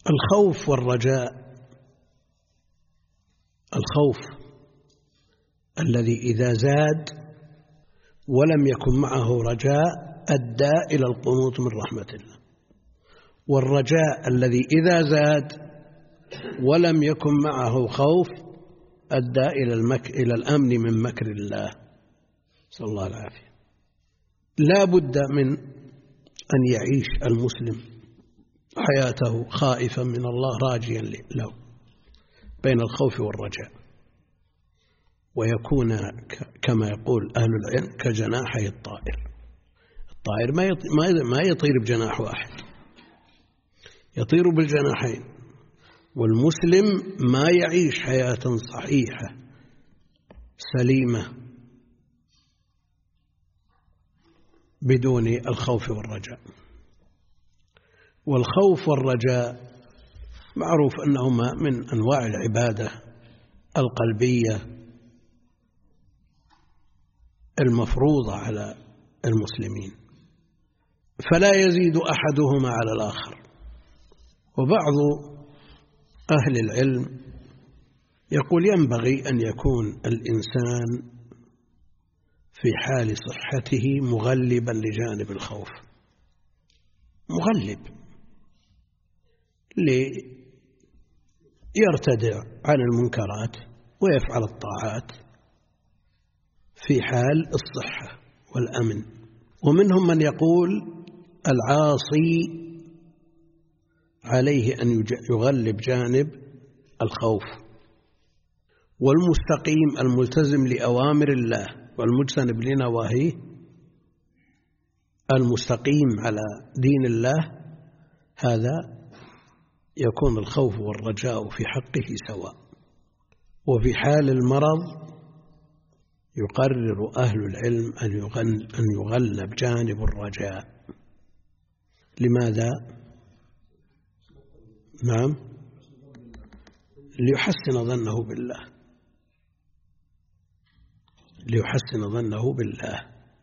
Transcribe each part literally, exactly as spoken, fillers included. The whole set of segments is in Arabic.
الخوف والرجاء. الخوف الذي إذا زاد ولم يكن معه رجاء أدى إلى القنوط من رحمة الله، والرجاء الذي إذا زاد ولم يكن معه خوف أدى إلى المك... إلى الأمن من مكر الله، صلى الله العافية. لا بد من أن يعيش المسلم حياته خائفا من الله راجيا له بين الخوف والرجاء، ويكون كما يقول أهل العلم كجناحي الطائر. الطائر ما يطير بجناح واحد، يطير بالجناحين. والمسلم ما يعيش حياة صحيحة سليمة بدون الخوف والرجاء. والخوف والرجاء معروف أنهما من أنواع العبادة القلبية المفروضة على المسلمين، فلا يزيد أحدهما على الآخر. وبعض أهل العلم يقول ينبغي أن يكون الإنسان في حال صحته مغلبا لجانب الخوف، مغلب ليرتدع عن المنكرات ويفعل الطاعات في حال الصحة والأمن. ومنهم من يقول العاصي عليه أن يغلب جانب الخوف، والمستقيم الملتزم لأوامر الله والمجتنب لنواهيه، المستقيم على دين الله، هذا يكون الخوف والرجاء في حقه سواء. وفي حال المرض يقرر أهل العلم أن يغلب جانب الرجاء. لماذا؟ نعم، ليحسن ظنه بالله، ليحسن ظنه بالله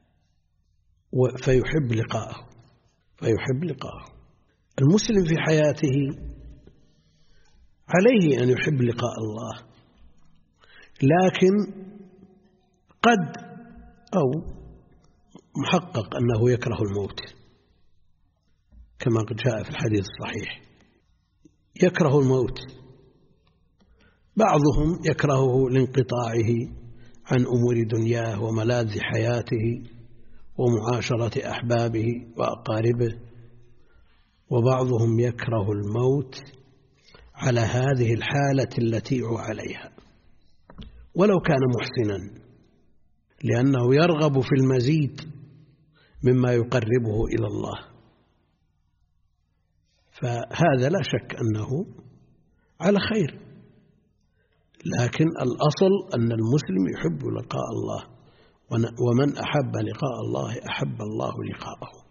فيحب لقاءه فيحب لقاءه. المسلم في حياته عليه أن يحب لقاء الله، لكن قد أو محقق أنه يكره الموت كما قد جاء في الحديث الصحيح، يكره الموت. بعضهم يكرهه لانقطاعه عن أمور دنياه وملاذ حياته ومعاشرة أحبابه وأقاربه، وبعضهم يكره الموت على هذه الحالة التي هو عليها ولو كان محسنا، لأنه يرغب في المزيد مما يقربه إلى الله. فهذا لا شك أنه على خير، لكن الأصل أن المسلم يحب لقاء الله، ومن أحب لقاء الله أحب الله لقاءه.